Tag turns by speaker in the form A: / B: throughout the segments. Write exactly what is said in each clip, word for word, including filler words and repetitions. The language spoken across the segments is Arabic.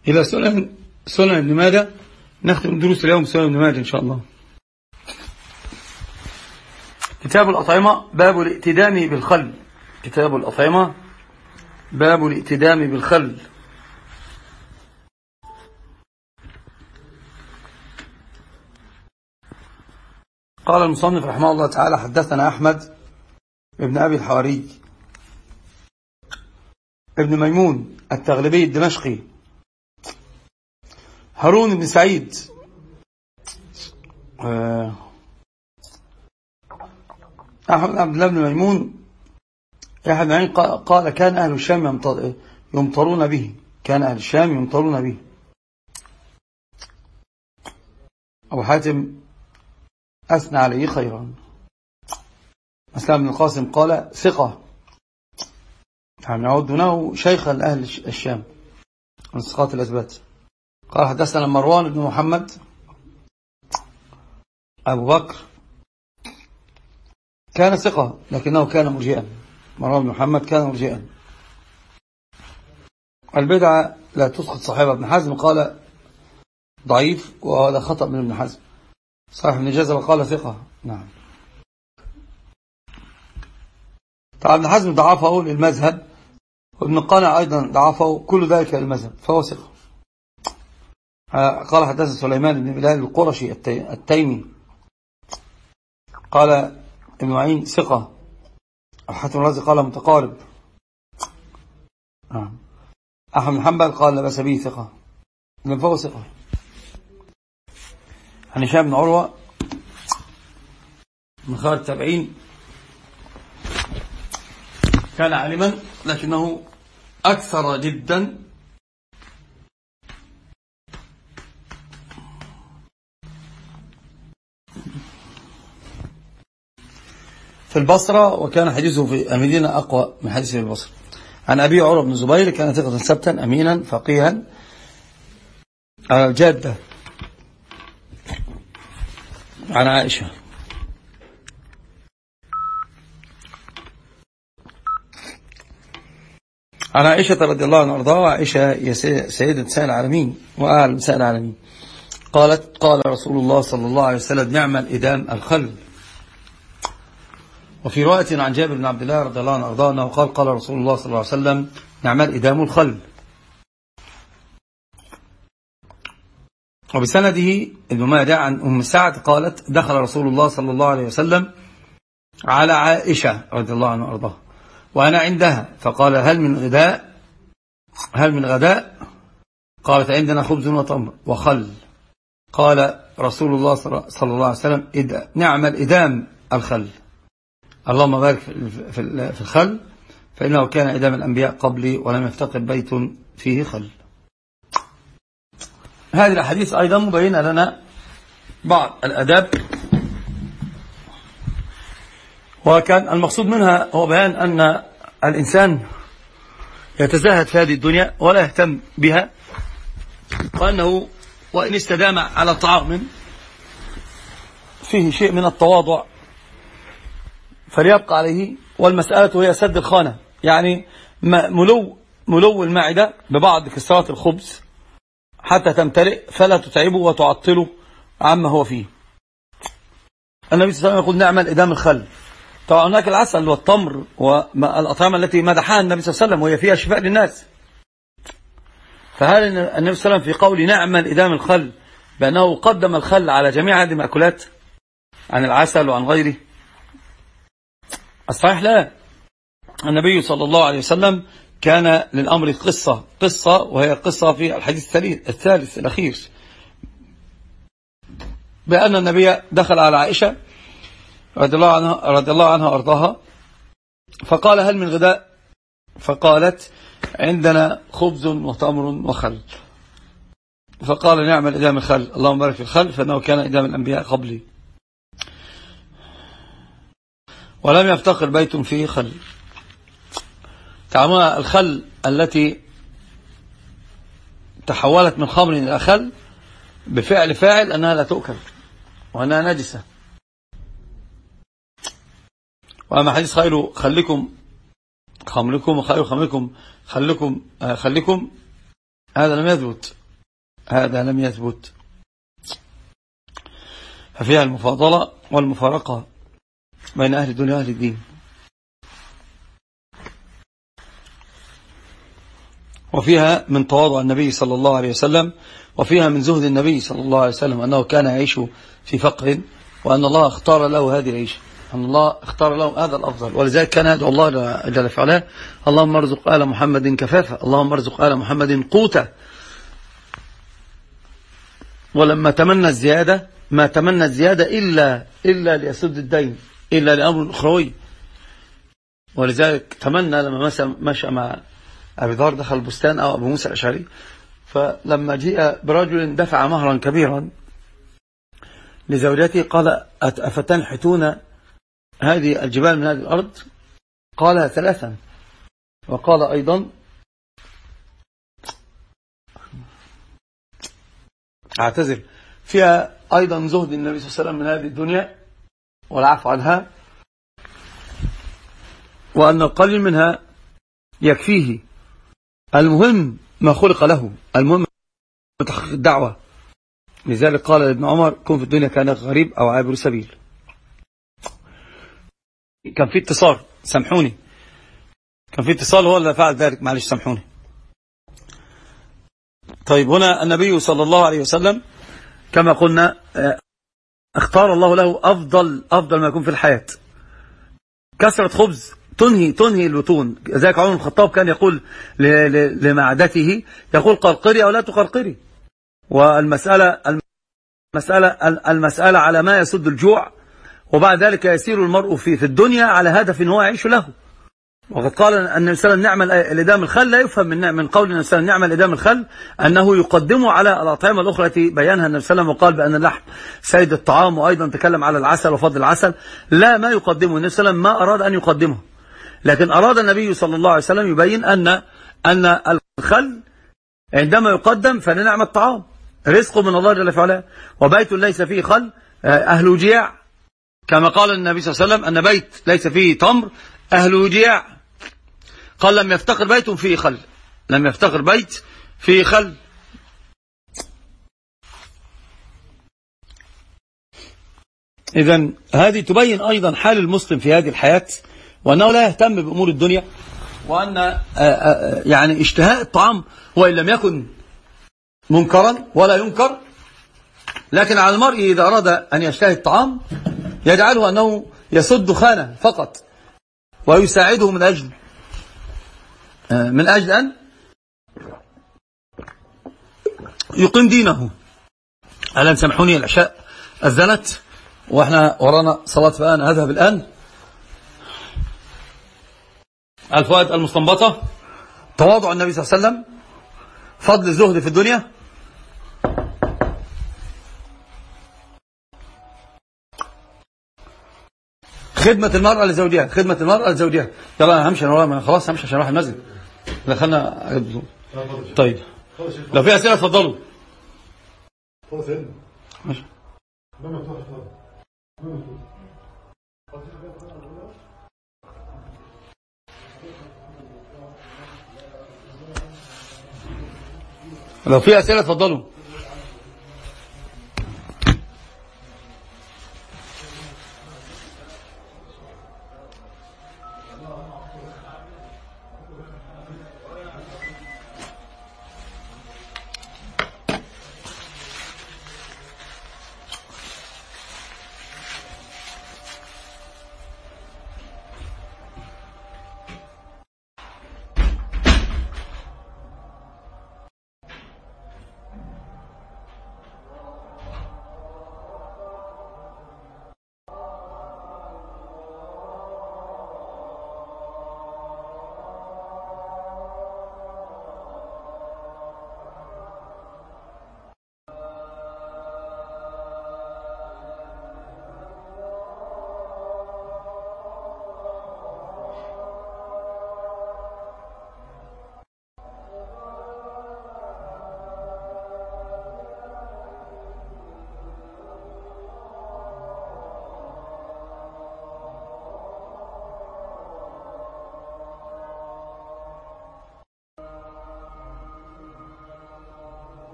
A: إلى سنن سنن ابن ماجه. نختم دروس اليوم سنن ابن ماجه إن شاء الله. كتاب الأطعمة باب الائتدام بالخل. كتاب الأطعمة باب الائتدام بالخل. قال المصنف رحمه الله تعالى: حدثنا أحمد ابن أبي الحواري ابن ميمون التغلبي الدمشقي، هارون بن سعيد أحمد عبد الله بن ميمون أحد قال كان أهل الشام يمطرون به. كان أهل الشام يمطرون به. أبو حاتم أثنى عليه خيرا. مسلم بن القاسم قال ثقة، يعني يعدونه شيخا لأهل الشام من ثقات الأثبات. قال حدثنا مروان بن محمد أبو بكر، كان ثقة لكنه كان مرجئا. مروان بن محمد كان مرجئا. البدعة لا تسقط صاحبها. ابن حزم قال ضعيف، وهذا خطأ من ابن حزم. صاحب ابن جزر قال ثقة. نعم. طبعا ابن حزم ضعفه للمذهب، وابن قانع أيضا ضعفه، كل ذلك للمذهب، فهو ثقة. قال حدثنا سليمان بن بلال القرشي التيمي قال ابن معين ثقة. حاتم الرازي قال متقارب. أحمد بن حنبل قال لا بأس به ثقة، لأن فهو ثقة. عن هشام بن عروة من خيار التابعين، كان عالما لكنه أكثر جدا في البصرة، وكان حديثه في المدينة أقوى من حديثه في البصرة. عن أبي عروة بن الزبير كان ثقة ثبتا أمينا فقيها جادة. عن عائشة عن عائشة رضي الله عنها وارضاها. عائشة هي سيدة نساء العالمين وأعلى نساء العالمين. قالت: قال رسول الله صلى الله عليه وسلم: نعم الإدام الخل. وفي رواية عن جابر بن عبد الله رضي الله عنه وارضاه أنه قال: قال رسول الله صلى الله عليه وسلم: نعم الإدام الخل. وبسنده ابن ماجه عن أم سعد قالت: دخل رسول الله صلى الله عليه وسلم على عائشة رضي الله عنه وارضاه وأنا عندها، فقال: هل من غداء هل من غداء قالت: عندنا خبز وتمر وخل. قال رسول الله صلى الله عليه وسلم: نعم الإدام الخل. اللهم بارك في الخل، فإنه كان إدام الأنبياء قبلي ولم يفتقر بيت فيه خل. هذه الحديث أيضا مبينة لنا بعض الأداب، وكان المقصود منها هو بيان أن الإنسان يتزاهد في هذه الدنيا ولا يهتم بها، وأنه وإن استدام على طعام فيه شيء من التواضع فليبقى عليه. والمسألة هي سد الخانة، يعني ملو ملو المعدة ببعض كسرات الخبز حتى تمتلئ، فلا تتعبه وتعطله عما هو فيه. النبي صلى الله عليه وسلم يقول: نعم الإدام الخل. طبعا هناك العسل والتمر والأطعمة التي مدحها النبي صلى الله عليه وسلم وهي فيها شفاء للناس. فهل النبي صلى الله عليه وسلم في قول نعم الإدام الخل بأنه قدم الخل على جميع هذه المأكولات عن العسل وعن غيره؟ الصحيح لا. النبي صلى الله عليه وسلم كان للأمر قصة قصة وهي قصة في الحديث الثالث الأخير، بأن النبي دخل على عائشة رضي الله عنها رضي الله عنها وارضاها، فقال: هل من غداء؟ فقالت: عندنا خبز وتمر وخل. فقال: نعم الإدام الخل، اللهم بارك في الخل، فإنه كان إدام الأنبياء قبلي ولم يفتقر بيت فيه خل. تعلمون الخل التي تحولت من خمر إلى خل بفعل فاعل أنها لا تؤكل وأنها نجسة. وأما حديث خير خلكم خمركم وخير خمركم خلكم خلكم هذا لم يثبت، هذا لم يثبت. ففيها المفاضلة والمفارقة بين أهل الدنيا وأهل الدين. وفيها من تواضع النبي صلى الله عليه وسلم، وفيها من زهد النبي صلى الله عليه وسلم أنه كان يعيش في فقر، وأن الله اختار له هذه العيشة، أن الله اختار له هذا الأفضل. ولذلك كان يدعو الله جل في علاه: اللهم ارزق آل محمد كفافة، اللهم ارزق آل محمد قوتا. ولما تمنى الزيادة ما تمنى الزيادة إلا إلا ليسد الدين، إلا لأمر أخروي. ولذلك تمنى لما مشى مع أبي ذر دخل البستان أو أبو موسى الأشعري، فلما جاء برجل دفع مهرا كبيرا لزوجته قال: أفتنحتون هذه الجبال من هذه الأرض؟ قال: ثلاثا. وقال أيضا: أعتذر. فيها أيضا زهد النبي صلى الله عليه وسلم من هذه الدنيا والعفو عنها، وأن القليل منها يكفيه. المهم ما خلق له، المهم تحقيق الدعوة. لذلك قال ابن عمر: كن في الدنيا كأنك غريب أو عابر سبيل. كان في اتصال، سامحوني، كان في اتصال هو اللي فعل ذلك، معلش سامحوني. طيب، هنا النبي صلى الله عليه وسلم كما قلنا اختار الله له أفضل أفضل ما يكون في الحياة. كسرة خبز تنهي تنهي البطون. ذلك عمر بن الخطاب كان يقول لمعدته، يقول: قرقري أو لا تقرقري. والمسألة المسألة المسألة على ما يسد الجوع، وبعد ذلك يسير المرء في في الدنيا على هدف هو يعيش له. وقد قال أن الإنسان نعم الإدام الخل، لا يفهم من من قول الإنسان نعم الإدام الخل أنه يقدمه على الأطعمة الأخرى التي بيانها النبي صلى الله عليه وسلم، وقال بأن اللحم سيد الطعام، وأيضا تكلم على العسل وفضل العسل. لا، ما يقدمه النبي صلى الله عليه وسلم، ما أراد أن يقدمه، لكن أراد النبي صلى الله عليه وسلم يبين أن أن الخل عندما يقدم فلنعم الطعام، رزق من الله جل وعلا. وبيت ليس فيه خل أهل جياع، كما قال النبي صلى الله عليه وسلم: أن بيت ليس فيه تمر أهل جياع. قال: لم يفتقر بيت فيه خل، لم يفتقر بيت فيه خل. إذن هذه تبين أيضا حال المسلم في هذه الحياة، وأنه لا يهتم بأمور الدنيا، وأن يعني اشتهاء الطعام وإن لم يكن منكرا ولا ينكر، لكن على المرء إذا أراد أن يشتهي الطعام يجعله أنه يسد خانة فقط، ويساعده من أجل من أجل أن يقيم دينه. ألا سامحوني، العشاء أذنت وإحنا ورانا صلاة، فأنا أذهب الآن. الفوائد المستنبطة: تواضع النبي صلى الله عليه وسلم، فضل الزهد في الدنيا، خدمة المرأة لزوجها، خدمة المرأة لزوجها. يلا أنا همشي، أنا خلاص همشي عشان أروح المسجد. دخلنا. طيب، لو في أسئلة اتفضلوا. ماشي. لو في أسئلة اتفضلوا.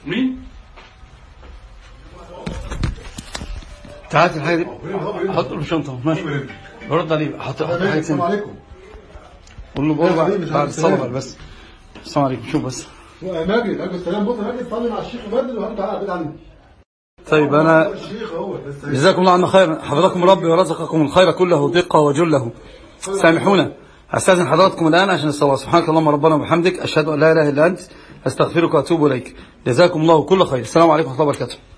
A: مين؟ تعالى الحاجة دي حط له في الشنطة ماشي برد عليه حط حاجة. السلام عليكم. قول له بقى بعد الصلاة بس. السلام عليكم. شوف بس
B: ماجد عليكم السلام. بص ماجد طمن على الشيخ ماجد وهرد على البيت عندي.
A: طيب أنا جزاكم الله عنا خيرا، حفظكم ربي ورزقكم الخير كله دقة وجله. سامحونا أستاذن حضراتكم الآن عشان الصلاة. سبحانك اللهم ربنا وبحمدك أشهد أن لا إله إلا أنت أستغفرك وأتوب إليك. جزاكم الله كل خير. السلام عليكم ورحمة الله وبركاته.